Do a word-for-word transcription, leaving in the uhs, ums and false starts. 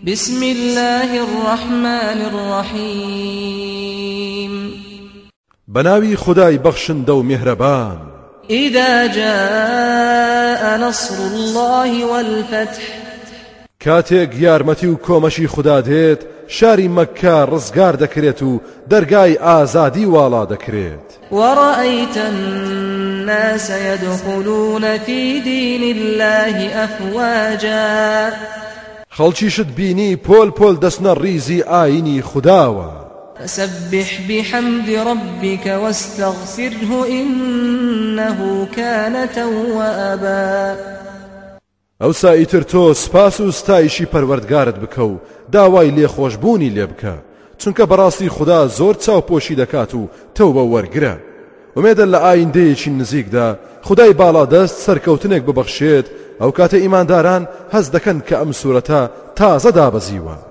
بسم الله الرحمن الرحيم بناوي خداي بخشن دو مهربان إذا جاء نصر الله والفتح كاتێک یارمەتی و کۆمەشی خدا دێت شاری مەککە ڕزگار دەکرێت و دەرگای ئازادی واڵا دەکرێت ورأيت الناس يدخلون في دين الله أفواجا خەڵکیشت بینی پۆل پۆل دەچنە ڕیزی ئاینی خداوە فسبح بحمد ربك واستغفره إنه كان توابا ئەو سائیتر تۆ سپاس و ستایشی پەروەردگارت بکە و داوای لێخۆشبوونی لێ بکە چونکە بەڕاستی خدا زۆر چاوپۆشی دەکات و تەوبە وەرگرە ومێدە لە ئایندەیەکی نزیکدا خدای باڵادەست سەرکەوتنێک ببەخشێت ئەو کاتە ئیمانداران هەز دەکەن کە ئەم سوورەتە تازە دابەزیوە